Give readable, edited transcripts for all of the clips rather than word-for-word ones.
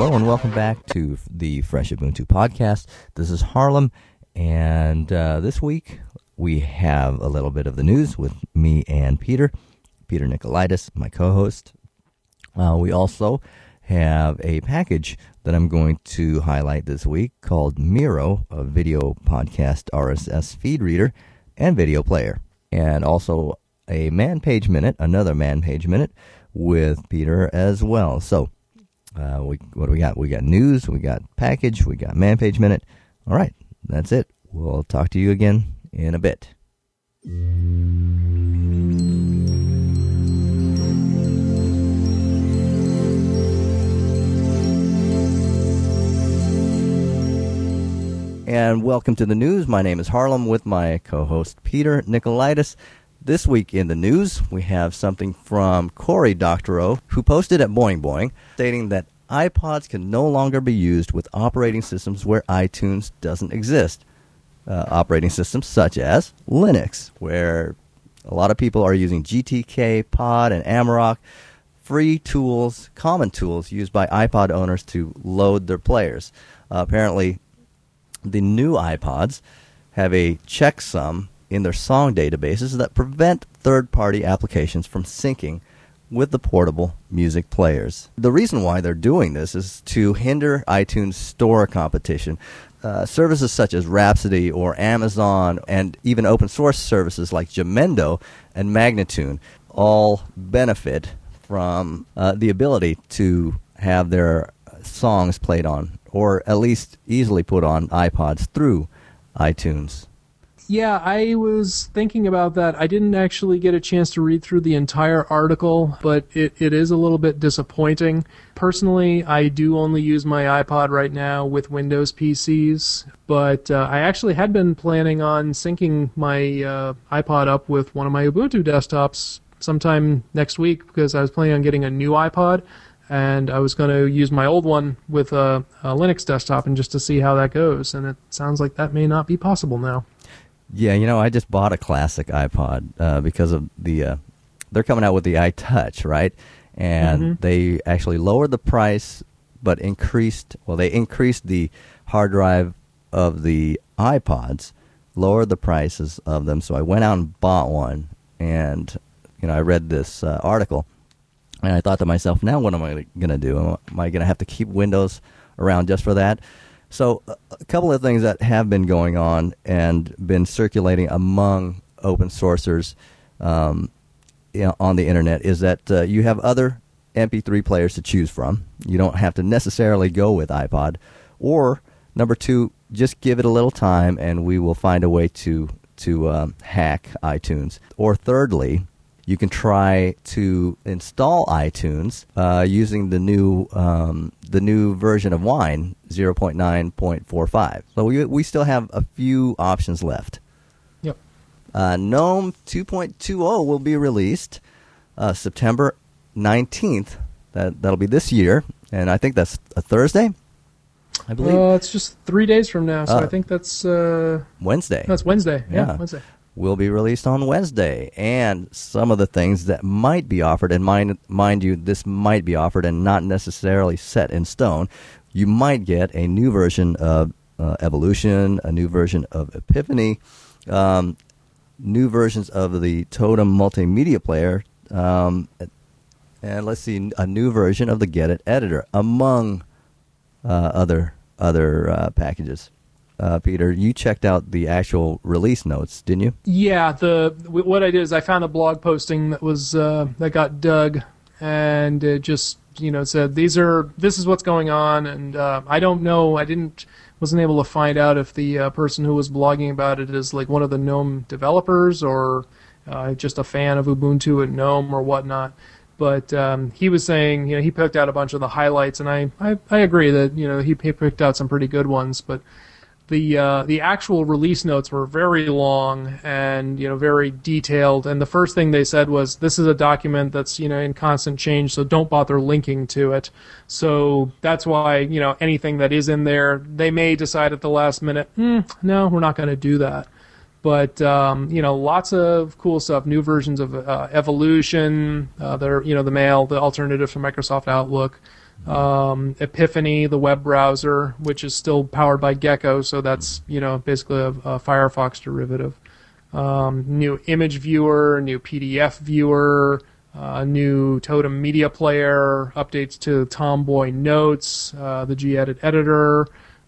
Hello and welcome back to the Fresh Ubuntu podcast. This is Harlem, and this week we have a little bit of the news with me and Peter Nicolaitis, my co-host. We also have a package that I'm going to highlight this week called Miro, a video podcast RSS feed reader and video player, and also a another man page minute with Peter as well. So what do we got? We got news, we got package, we got man page minute. All right, that's it. We'll talk to you again in a bit. And welcome to the news. My name is Harlem with my co-host Peter Nicolaitis. This week in the news, we have something from Cory Doctorow, who posted at Boing Boing, stating that iPods can no longer be used with operating systems where iTunes doesn't exist. Operating systems such as Linux, where a lot of people are using GTK, Pod, and Amarok, free tools, common tools used by iPod owners to load their players. Apparently, the new iPods have a checksum in their song databases that prevent third-party applications from syncing with the portable music players. The reason why they're doing this is to hinder iTunes Store competition. Services such as Rhapsody or Amazon and even open source services like Jamendo and Magnatune all benefit from the ability to have their songs played on, or at least easily put on iPods through iTunes. Yeah, I was thinking about that. I didn't actually get a chance to read through the entire article, but it is a little bit disappointing. Personally, I do only use my iPod right now with Windows PCs, but I actually had been planning on syncing my iPod up with one of my Ubuntu desktops sometime next week because I was planning on getting a new iPod, and I was going to use my old one with a Linux desktop and just to see how that goes, and it sounds like that may not be possible now. Yeah, I just bought a classic iPod because of they're coming out with the iTouch, right? And they actually lowered the price, but increased the hard drive of the iPods, lowered the prices of them. So I went out and bought one, and I read this article, and I thought to myself, now what am I going to do? Am I going to have to keep Windows around just for that? So a couple of things that have been going on and been circulating among open sourcers on the internet is that you have other MP3 players to choose from. You don't have to necessarily go with iPod. Or, number two, just give it a little time and we will find a way to hack iTunes. Or thirdly, you can try to install iTunes using the new version of Wine 0.9.45. So we still have a few options left. Yep. GNOME 2.20 will be released September 19th. That'll be this year, and I think that's a Thursday, I believe. It's just 3 days from now, so I think that's Wednesday. That's Wednesday. Yeah, Wednesday. Will be released on Wednesday, and some of the things that might be offered, and mind you, this might be offered and not necessarily set in stone. You might get a new version of Evolution, a new version of Epiphany, new versions of the Totem multimedia player, and let's see, a new version of the Gedit editor, among other packages. Peter, you checked out the actual release notes, didn't you? Yeah, what I did is I found a blog posting that was that got dug, and it just said this is what's going on, and I don't know, wasn't able to find out if the person who was blogging about it is like one of the GNOME developers or just a fan of Ubuntu and GNOME or whatnot. But he was saying, he picked out a bunch of the highlights, and I agree that he picked out some pretty good ones, but the actual release notes were very long and very detailed, and the first thing they said was, this is a document that's in constant change, so don't bother linking to it. So that's why anything that is in there, they may decide at the last minute, no, we're not going to do that. But lots of cool stuff. New versions of Evolution, the Mail, the alternative for Microsoft Outlook. Epiphany, the web browser, which is still powered by Gecko, so that's basically a Firefox derivative. New image viewer, new PDF viewer, new Totem media player, updates to Tomboy Notes, the Gedit editor,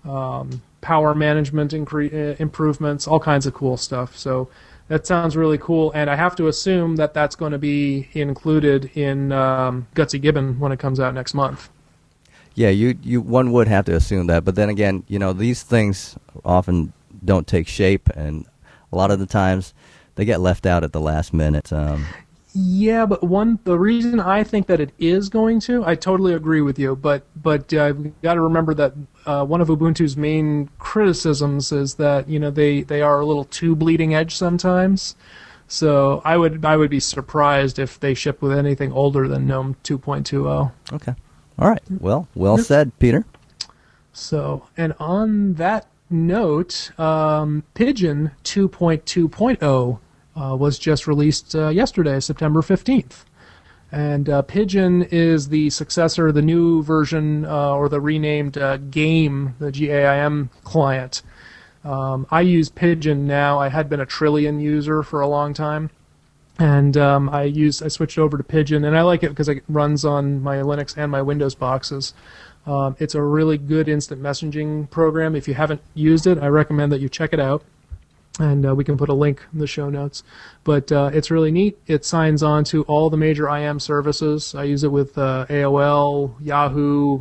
power management improvements, all kinds of cool stuff. So that sounds really cool, and I have to assume that that's going to be included in Gutsy Gibbon when it comes out next month. Yeah, one would have to assume that, but then again, these things often don't take shape, and a lot of the times they get left out at the last minute. Yeah, but the reason I think that it is going to, I totally agree with you, but we've got to remember that one of Ubuntu's main criticisms is that they are a little too bleeding edge sometimes. So I would be surprised if they ship with anything older than GNOME 2.20. Okay, all right. Well said, Peter. So, and on that note, Pidgin 2.2.0 was just released yesterday, September 15th. And Pidgin is the successor, the new version, or the renamed GAIM, the GAIM client. I use Pidgin now. I had been a Trillian user for a long time. And I switched over to Pidgin, and I like it because it runs on my Linux and my Windows boxes. It's a really good instant messaging program. If you haven't used it, I recommend that you check it out. And we can put a link in the show notes. But it's really neat. It signs on to all the major IM services. I use it with AOL, Yahoo,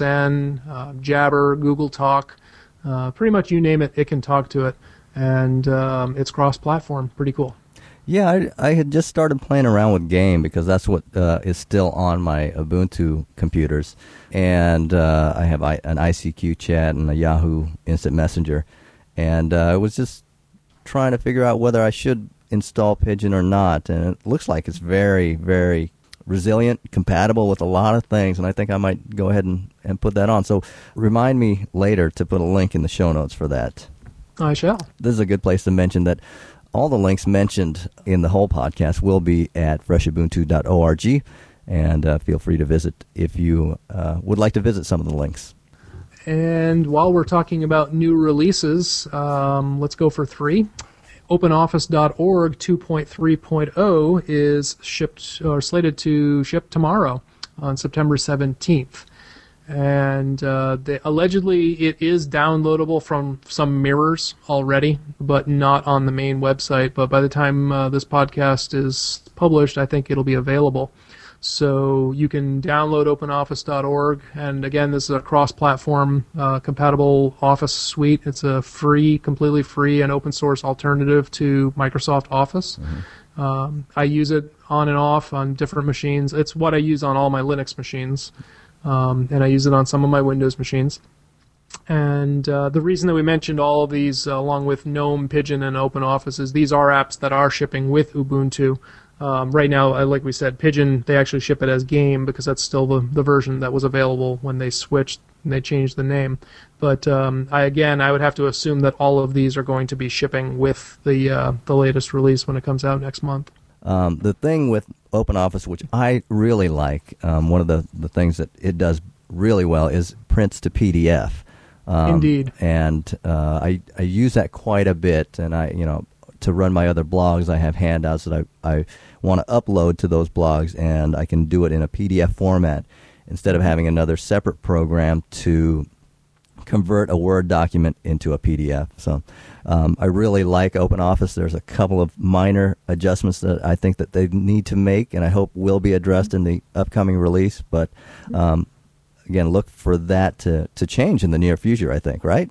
MSN, Jabber, Google Talk. Pretty much you name it, it can talk to it. And it's cross-platform. Pretty cool. Yeah, I had just started playing around with GAIM because that's what is still on my Ubuntu computers. And I have an ICQ chat and a Yahoo Instant Messenger. And I was just trying to figure out whether I should install Pidgin or not, and it looks like it's very, very resilient, compatible with a lot of things, and I think I might go ahead and put that on. So remind me later to put a link in the show notes for that. I shall. This is a good place to mention that all the links mentioned in the whole podcast will be at freshabuntu.org, and feel free to visit if you would like to visit some of the links. And while we're talking about new releases, let's go for 3. OpenOffice.org 2.3.0 is shipped or slated to ship tomorrow on September 17th. And allegedly it is downloadable from some mirrors already, but not on the main website. But by the time this podcast is published, I think it'll be available. So you can download OpenOffice.org, and again, this is a cross-platform compatible Office suite. It's a completely free and open-source alternative to Microsoft Office. Mm-hmm. I use it on and off on different machines. It's what I use on all my Linux machines, and I use it on some of my Windows machines. And the reason that we mentioned all of these, along with GNOME, Pidgin, and OpenOffice, is these are apps that are shipping with Ubuntu. Right now, like we said, Pidgin, they actually ship it as GAIM because that's still the version that was available when they switched and they changed the name. But I would have to assume that all of these are going to be shipping with the latest release when it comes out next month. The thing with OpenOffice, which I really like, one of the things that it does really well is prints to PDF. Indeed. And I use that quite a bit, and to run my other blogs, I have handouts that I want to upload to those blogs, and I can do it in a PDF format instead of having another separate program to convert a Word document into a PDF. So I really like OpenOffice. There's a couple of minor adjustments that I think that they need to make, and I hope will be addressed in the upcoming release. But again, look for that to change in the near future, I think, right?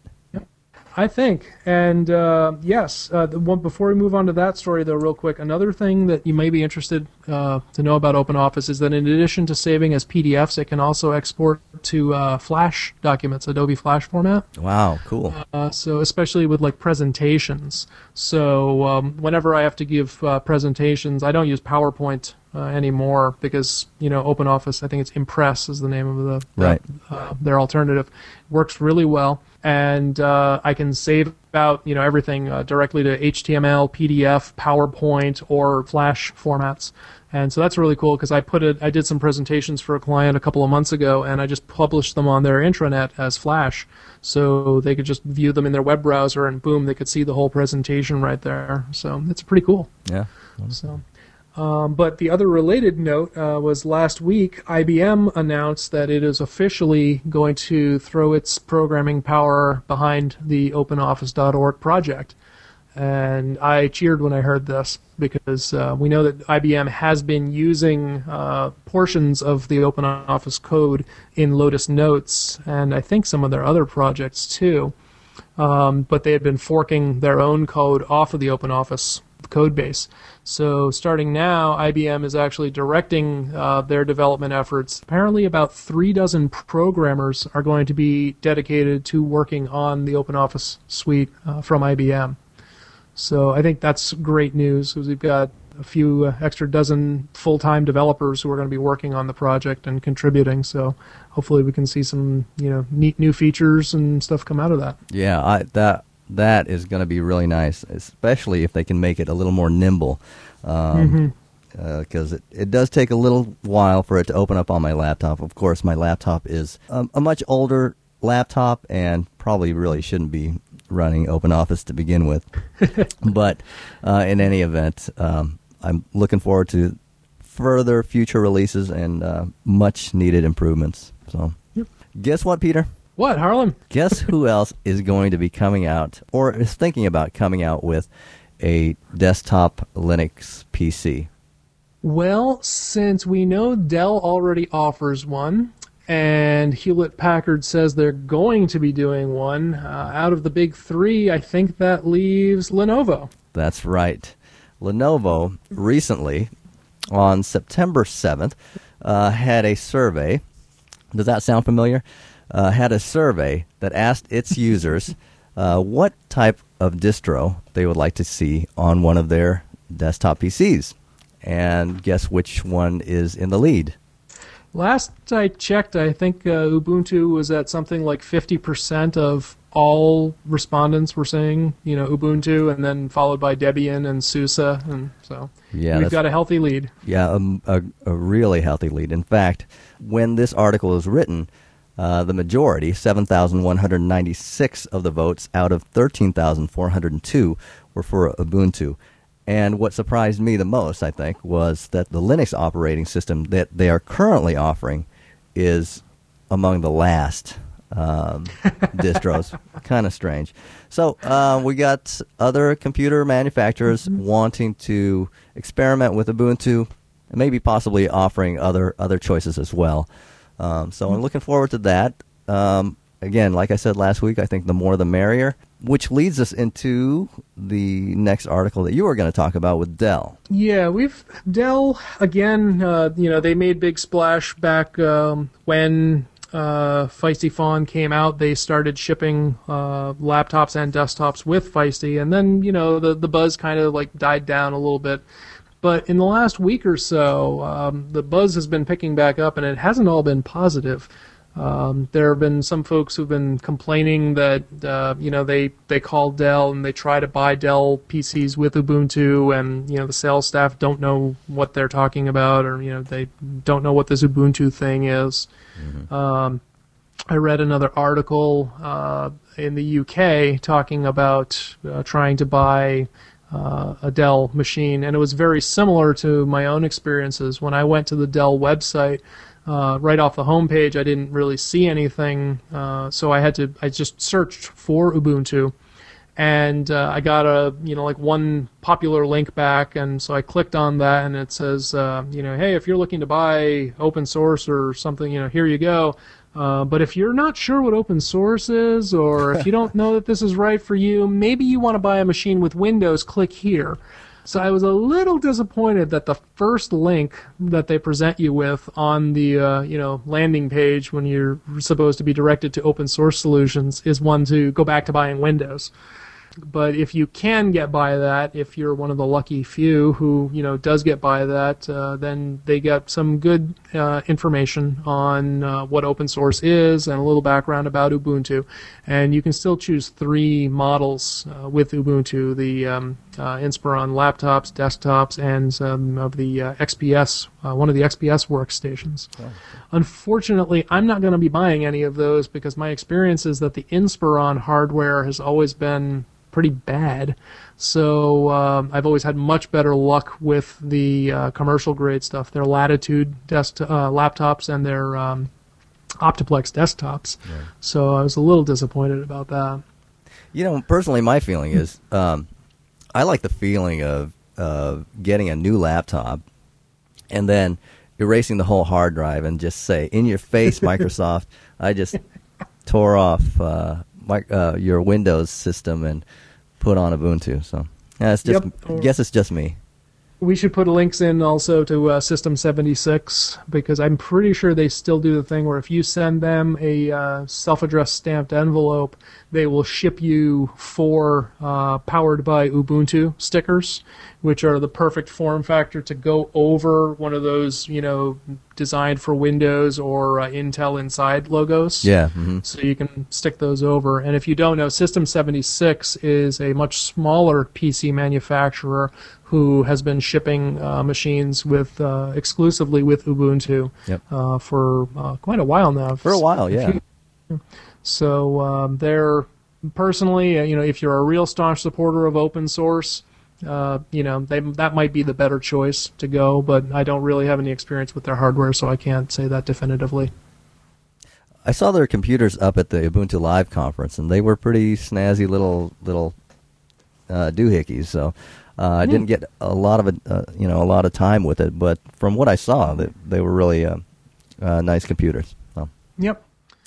I think, and yes, before we move on to that story, though, real quick, another thing that you may be interested to know about OpenOffice is that in addition to saving as PDFs, it can also export to Flash documents, Adobe Flash format. Wow, cool. So especially with like presentations. So whenever I have to give presentations, I don't use PowerPoint anymore because OpenOffice, I think it's Impress is the name of their alternative, works really well, and I can save out everything directly to HTML, PDF, PowerPoint, or Flash formats. And so that's really cool because I did some presentations for a client a couple of months ago, and I just published them on their intranet as Flash, so they could just view them in their web browser, and boom, they could see the whole presentation right there. So it's pretty cool. Yeah. So, but the other related note was last week, IBM announced that it is officially going to throw its programming power behind the OpenOffice.org project. And I cheered when I heard this because we know that IBM has been using portions of the OpenOffice code in Lotus Notes and I think some of their other projects too. But they had been forking their own code off of the OpenOffice code base. So starting now, IBM is actually directing their development efforts. Apparently about 36 programmers are going to be dedicated to working on the OpenOffice suite from IBM. So I think that's great news because we've got a few extra dozen full-time developers who are going to be working on the project and contributing. So hopefully we can see some neat new features and stuff come out of that. Yeah, that is going to be really nice, especially if they can make it a little more nimble. Because it does take a little while for it to open up on my laptop. Of course, my laptop is a much older laptop and probably really shouldn't be running OpenOffice to begin with. But in any event, I'm looking forward to further future releases and much needed improvements. So, Guess what, Peter? What, Harlan? Guess who else is going to be coming out or is thinking about coming out with a desktop Linux PC? Well, since we know Dell already offers one, and Hewlett-Packard says they're going to be doing one, out of the big three, I think that leaves Lenovo. That's right. Lenovo recently, on September 7th, had a survey. Does that sound familiar? Had a survey that asked its users what type of distro they would like to see on one of their desktop PCs. And guess which one is in the lead? Last I checked, I think Ubuntu was at something like 50% of all respondents were saying, Ubuntu, and then followed by Debian and SUSE, and so we've got a healthy lead. Yeah, a really healthy lead. In fact, when this article is written, the majority, 7,196 of the votes out of 13,402, were for Ubuntu. And what surprised me the most, I think, was that the Linux operating system that they are currently offering is among the last distros. Kind of strange. So we got other computer manufacturers wanting to experiment with Ubuntu, and maybe possibly offering other choices as well. So I'm looking forward to that. Again, like I said last week, I think the more the merrier, which leads us into the next article that you were going to talk about with Dell. Yeah, Dell, again, they made big splash back when Feisty Fawn came out. They started shipping laptops and desktops with Feisty, and then, the buzz kind of died down a little bit. But in the last week or so, the buzz has been picking back up, and it hasn't all been positive. There have been some folks who've been complaining that they call Dell and they try to buy Dell PCs with Ubuntu, and the sales staff don't know what they're talking about, or they don't know what this Ubuntu thing is. I read another article in the UK talking about trying to buy a Dell machine, and it was very similar to my own experiences. When I went to the Dell website, right off the homepage, I didn't really see anything, so I just searched for Ubuntu, and I got one popular link back, and so I clicked on that, and it says, hey, if you're looking to buy open source or something, here you go. But if you're not sure what open source is, or if you don't know that this is right for you, maybe you want to buy a machine with Windows, click here. So I was a little disappointed that the first link that they present you with on the landing page when you're supposed to be directed to open source solutions is one to go back to buying Windows. But if you can get by that, if you're one of the lucky few who does get by that, then they get some good information on what open source is and a little background about Ubuntu. And you can still choose 3 models with Ubuntu: the Inspiron laptops, desktops, and some of the XPS, one of the XPS workstations. Oh. Unfortunately, I'm not going to be buying any of those because my experience is that the Inspiron hardware has always been pretty bad. So I've always had much better luck with the commercial grade stuff, their Latitude laptops and their Optiplex desktops. Right. So I was a little disappointed about that. Personally, my feeling is I like the feeling of getting a new laptop and then erasing the whole hard drive and just say, in your face, Microsoft, I just tore off your Windows system and put on Ubuntu. So it's just, I guess it's just me. We should put links in also to System 76 because I'm pretty sure they still do the thing where if you send them a self-addressed stamped envelope, they will ship you 4 powered by Ubuntu stickers, which are the perfect form factor to go over one of those, designed for Windows or Intel Inside logos. Yeah. Mm-hmm. So you can stick those over. And if you don't know, System 76 is a much smaller PC manufacturer who has been shipping machines with exclusively with Ubuntu for quite a while now. For a while, yeah. So they're personally, if you're a real staunch supporter of open source, that might be the better choice to go. But I don't really have any experience with their hardware, so I can't say that definitively. I saw their computers up at the Ubuntu Live conference, and they were pretty snazzy little doohickeys. So. I didn't get a lot of time with it, but from what I saw, they were really nice computers. So. Yep.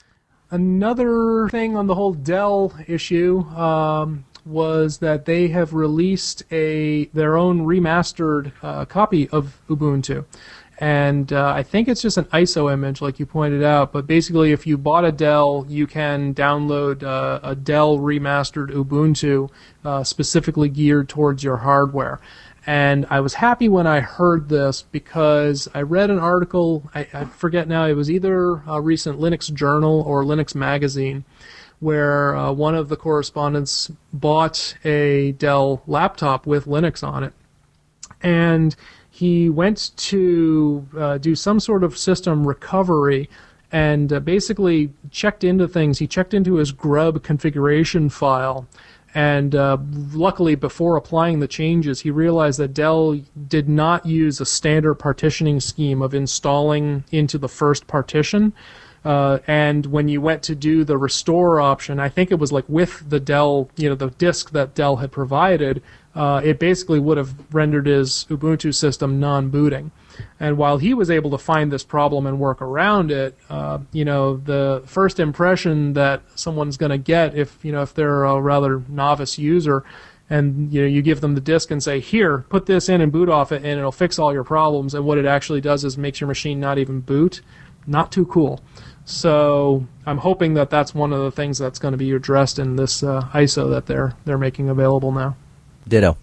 Another thing on the whole Dell issue was that they have released their own remastered copy of Ubuntu. And I think it's just an ISO image, like you pointed out. But basically, if you bought a Dell, you can download a Dell remastered Ubuntu specifically geared towards your hardware. And I was happy when I heard this because I read an article, I forget now, it was either a recent Linux Journal or Linux Magazine, where one of the correspondents bought a Dell laptop with Linux on it. And he went to do some sort of system recovery and basically checked into things. He checked into his grub configuration file. And luckily, before applying the changes, he realized that Dell did not use a standard partitioning scheme of installing into the first partition. And when you went to do the restore option, I think it was like with the Dell, the disk that Dell had provided, it basically would have rendered his Ubuntu system non-booting. And while he was able to find this problem and work around it, the first impression that someone's going to get if they're a rather novice user, and you give them the disk and say, here, put this in and boot off it, and it'll fix all your problems. And what it actually does is makes your machine not even boot. Not too cool. So I'm hoping that that's one of the things that's going to be addressed in this ISO that they're making available now. Ditto.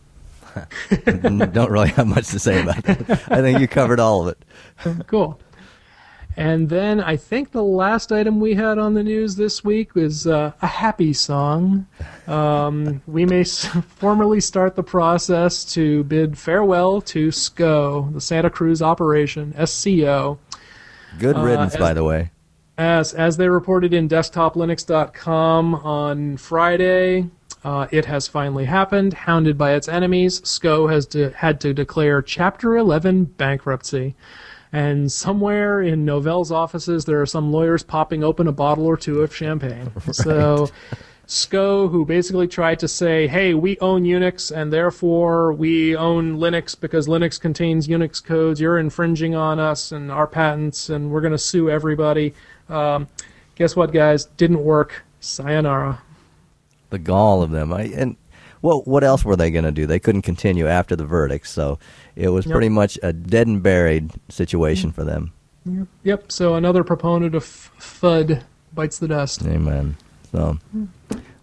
Don't really have much to say about it. I think you covered all of it. Cool. And then I think the last item we had on the news this week was a happy song. We may formally start the process to bid farewell to SCO, the Santa Cruz operation, SCO. Good riddance, by the way. As they reported in DesktopLinux.com on Friday, it has finally happened. Hounded by its enemies, SCO has had to declare Chapter 11 bankruptcy. And somewhere in Novell's offices, there are some lawyers popping open a bottle or two of champagne. Right. So SCO, who basically tried to say, hey, we own Unix, and therefore we own Linux because Linux contains Unix codes. You're infringing on us and our patents, and we're going to sue everybody. Guess what, guys? Didn't work. Sayonara. The gall of them. What else were they going to do? They couldn't continue after the verdict, so it was pretty much a dead and buried situation for them. Yep. So another proponent of FUD bites the dust. Amen. So,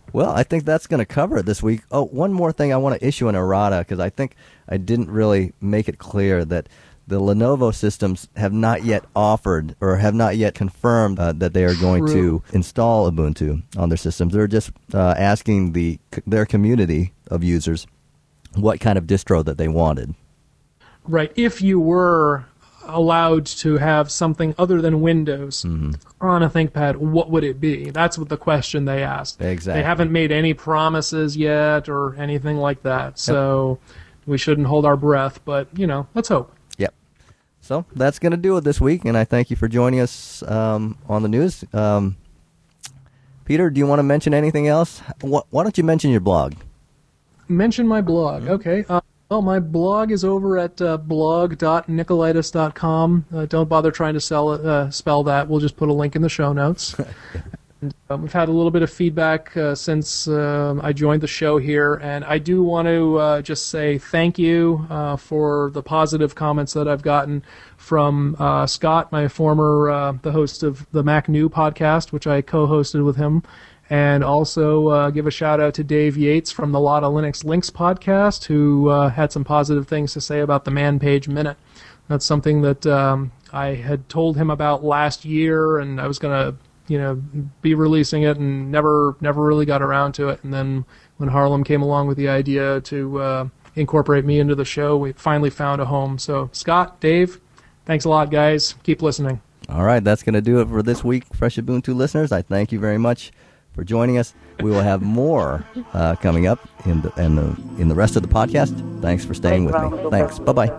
Well, I think that's going to cover it this week. Oh, one more thing I want to issue an errata, because I think I didn't really make it clear that the Lenovo systems have not yet offered or have not yet confirmed that they are going to install Ubuntu on their systems. They're just asking their community of users what kind of distro that they wanted. Right. If you were allowed to have something other than Windows on a ThinkPad, what would it be? That's what the question they asked. Exactly. They haven't made any promises yet or anything like that, so we shouldn't hold our breath, but, let's hope. Yep. So that's going to do it this week, and I thank you for joining us on the news. Peter, do you want to mention anything else? Why don't you mention your blog? Mention my blog. Okay. Well, my blog is over at blog.nicolaitis.com. Don't bother trying to spell that. We'll just put a link in the show notes. And, we've had a little bit of feedback since I joined the show here, and I do want to just say thank you for the positive comments that I've gotten from Scott, my former the host of the Mac New podcast, which I co-hosted with him. And also give a shout-out to Dave Yates from the Lotta Linux Links podcast, who had some positive things to say about the Man Page Minute. That's something that I had told him about last year, and I was going to, be releasing it, and never really got around to it. And then when Harlem came along with the idea to incorporate me into the show, we finally found a home. So, Scott, Dave, thanks a lot, guys. Keep listening. All right, that's going to do it for this week, Fresh Ubuntu listeners. I thank you very much for joining us. We will have more coming up in the rest of the podcast. Thanks for staying with me. Thanks. Bye-bye.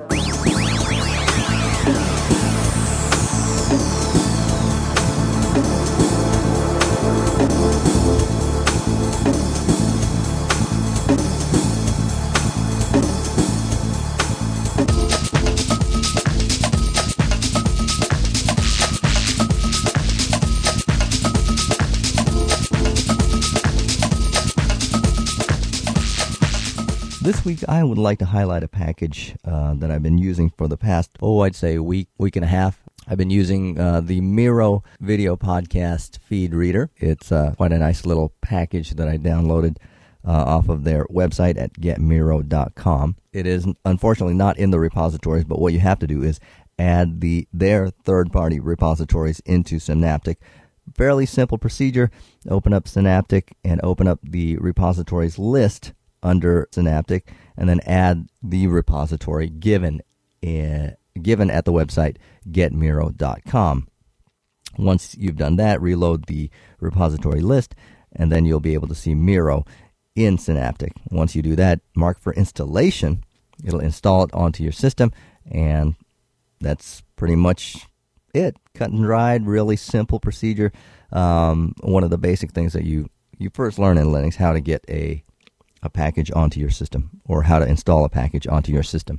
This week, I would like to highlight a package that I've been using for the past, I'd say week and a half. I've been using the Miro video podcast feed reader. It's quite a nice little package that I downloaded off of their website at getmiro.com. It is unfortunately not in the repositories, but what you have to do is add their third-party repositories into Synaptic. Fairly simple procedure. Open up Synaptic and open up the repositories list under Synaptic, and then add the repository given at the website getmiro.com. Once you've done that, reload the repository list, and then you'll be able to see Miro in Synaptic. Once you do that, mark for installation. It'll install it onto your system, and that's pretty much it. Cut and dried, really simple procedure. One of the basic things that you first learn in Linux, how to get a package onto your system, or how to install a package onto your system.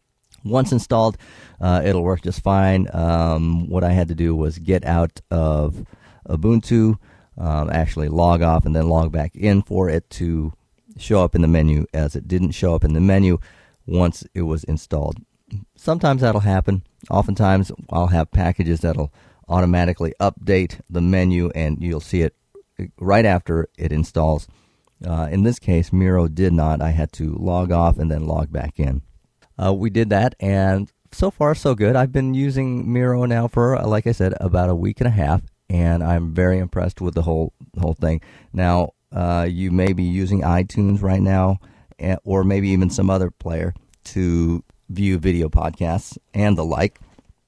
Once installed, it'll work just fine. What I had to do was get out of Ubuntu, actually log off and then log back in for it to show up in the menu, as it didn't show up in the menu once it was installed. Sometimes that'll happen. Oftentimes I'll have packages that'll automatically update the menu and you'll see it right after it installs. In this case, Miro did not. I had to log off and then log back in. We did that, and so far so good. I've been using Miro now for, like I said, about a week and a half, and I'm very impressed with the whole thing. Now, you may be using iTunes right now, or maybe even some other player to view video podcasts and the like.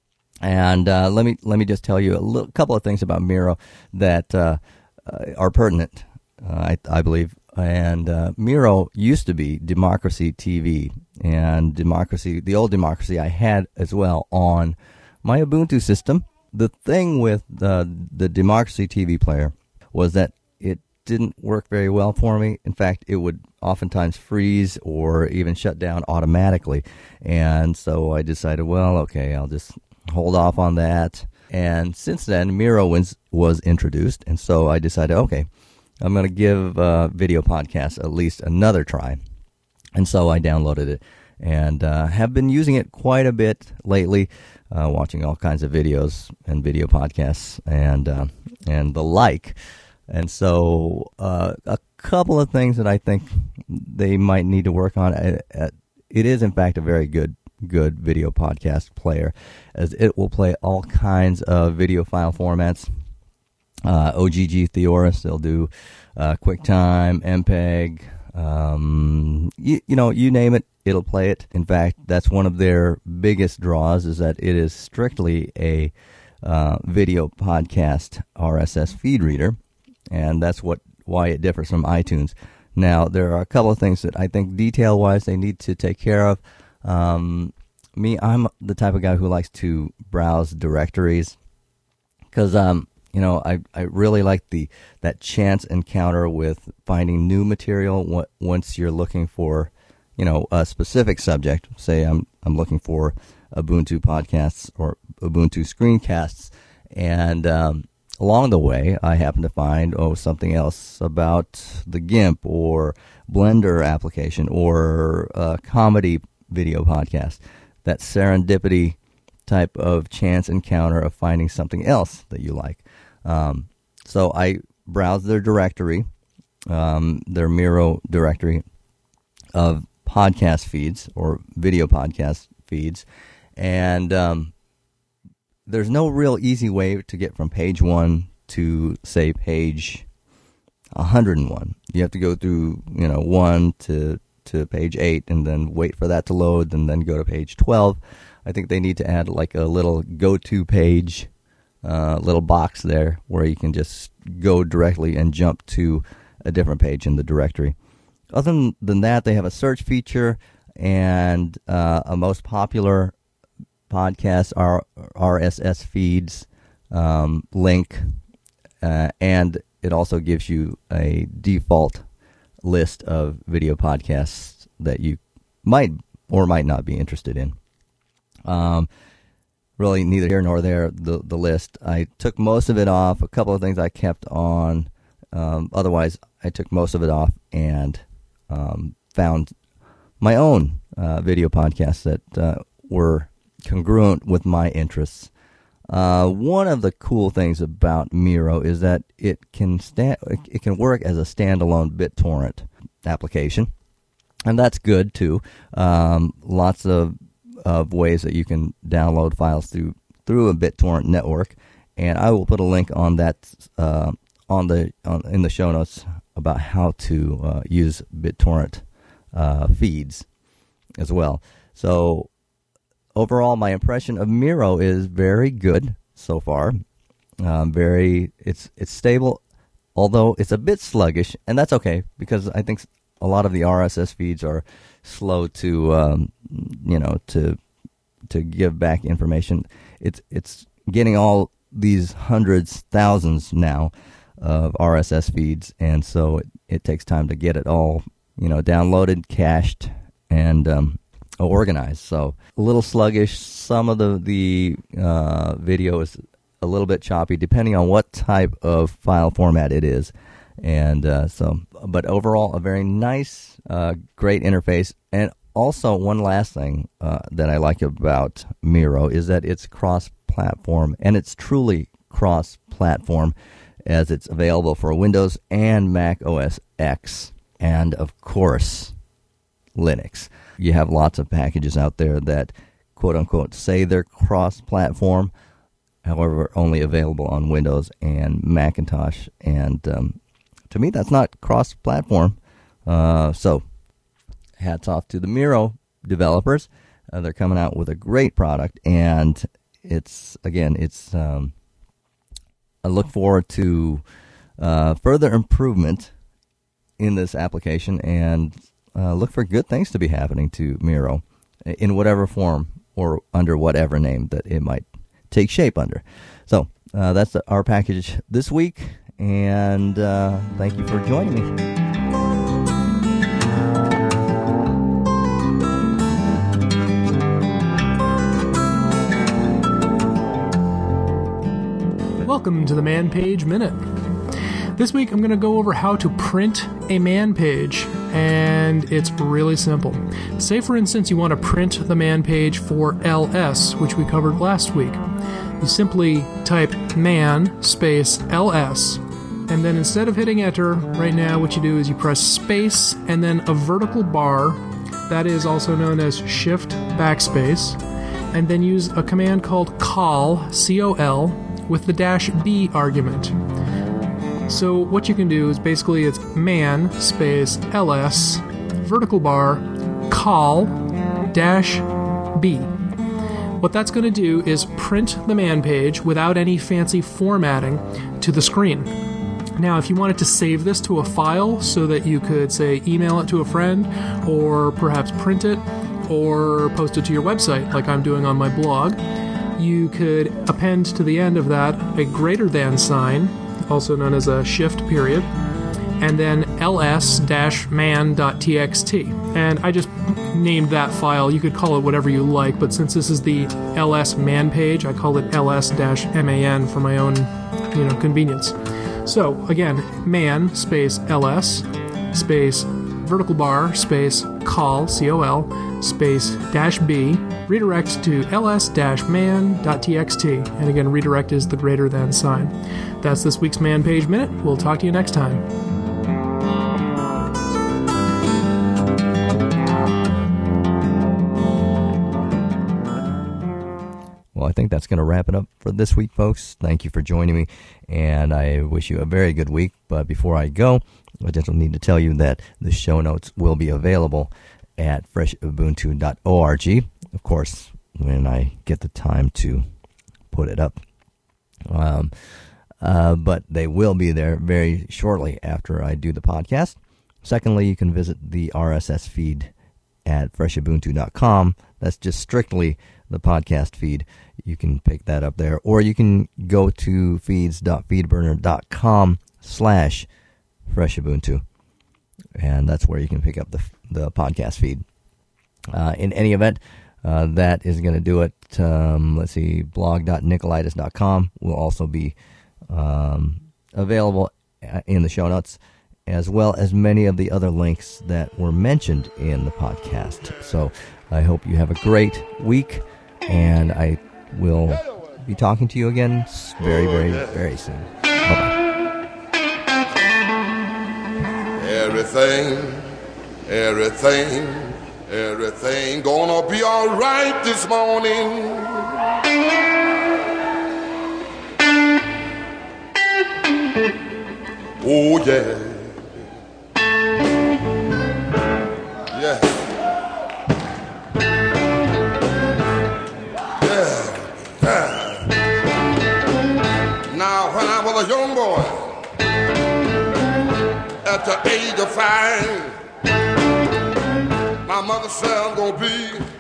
And let me just tell you a couple of things about Miro that are pertinent, I believe. And Miro used to be Democracy TV, and the old Democracy I had as well on my Ubuntu system. The thing with the Democracy TV player was that it didn't work very well for me. In fact, it would oftentimes freeze or even shut down automatically. And so I decided, well, okay, I'll just hold off on that. And since then, Miro was introduced, and so I decided, okay, I'm going to give video podcasts at least another try. And so I downloaded it and have been using it quite a bit lately, watching all kinds of videos and video podcasts and the like. And so a couple of things that I think they might need to work on. It is, in fact, a very good video podcast player, as it will play all kinds of video file formats. OGG Thesaurus, they'll do QuickTime, MPEG, you name it, it'll play it. In fact, that's one of their biggest draws, is that it is strictly a video podcast RSS feed reader, and that's why it differs from iTunes. Now, there are a couple of things that I think detail-wise they need to take care of. I'm the type of guy who likes to browse directories, because I really like that chance encounter with finding new material once you're looking for, a specific subject. Say I'm looking for Ubuntu podcasts or Ubuntu screencasts, and along the way I happen to find something else about the GIMP or Blender application or a comedy video podcast. That serendipity type of chance encounter of finding something else that you like. So I browse their directory, their Miro directory of podcast feeds or video podcast feeds, and there's no real easy way to get from page 1 to, say, page 101. You have to go through 1 to page 8 and then wait for that to load and then go to page 12. I think they need to add like a little go-to page, little box there where you can just go directly and jump to a different page in the directory. Other than that, they have a search feature and a most popular podcast RSS feeds link, and it also gives you a default list of video podcasts that you might or might not be interested in. Really neither here nor there, the list. I took most of it off. A couple of things I kept on. Otherwise, I took most of it off and found my own video podcasts that were congruent with my interests. One of the cool things about Miro is that it can work as a standalone BitTorrent application, and that's good too. Lots of ways that you can download files through a BitTorrent network, and I will put a link on that in the show notes about how to use BitTorrent feeds as well. So overall, my impression of Miro is very good so far. It's stable, although it's a bit sluggish, and that's okay because I think a lot of the RSS feeds are slow to give back information. It's getting all these hundreds, thousands now of RSS feeds, and so it takes time to get it all downloaded, cached, and organized. So a little sluggish. Some of the video is a little bit choppy depending on what type of file format it is. And but overall, a very nice, great interface. And also, one last thing that I like about Miro is that it's cross-platform, and it's truly cross-platform, as it's available for Windows and Mac OS X, and of course, Linux. You have lots of packages out there that, quote-unquote, say they're cross-platform, however, only available on Windows and Macintosh, and to me, that's not cross-platform. So, hats off to the Miro developers. They're coming out with a great product, and I look forward to further improvement in this application, and look for good things to be happening to Miro in whatever form or under whatever name that it might take shape under. So, that's our package this week. And thank you for joining me. Welcome to the Man Page Minute. This week I'm going to go over how to print a man page, and it's really simple. Say, for instance, you want to print the man page for LS, which we covered last week. You simply type man space LS, and then instead of hitting enter right now, what you do is you press space and then a vertical bar, that is also known as shift backspace, and then use a command called col, C-O-L, with the -B argument. So what you can do is basically it's man space ls vertical bar col -B. What that's going to do is print the man page without any fancy formatting to the screen. Now, if you wanted to save this to a file so that you could, say, email it to a friend, or perhaps print it, or post it to your website, like I'm doing on my blog, you could append to the end of that a greater than sign, also known as a shift period, and then ls-man.txt. And I just named that file. You could call it whatever you like, but since this is the ls man page, I call it ls-man for my own, convenience. So, again, man space ls space vertical bar space col, C-O-L, space -B, redirect to ls-man.txt. And again, redirect is the greater than sign. That's this week's Man Page Minute. We'll talk to you next time. Well, I think that's going to wrap it up for this week, folks. Thank you for joining me, and I wish you a very good week. But before I go, I just need to tell you that the show notes will be available at freshabuntu.org, of course, when I get the time to put it up. But they will be there very shortly after I do the podcast. Secondly, you can visit the RSS feed at freshabuntu.com. That's just strictly the podcast feed. You can pick that up there, or you can go to feeds.feedburner.com/freshabuntu, and that's where you can pick up the podcast feed. In any event, that is going to do it. Let's see, blog.nicolaitis.com will also be available in the show notes, as well as many of the other links that were mentioned in the podcast. So I hope you have a great week, and I will be talking to you again very, very, very soon. Bye-bye. Everything gonna be all right this morning. Oh, yeah. Yeah. Now, when I was a young boy, at the age of 5, my mother said I'm gonna be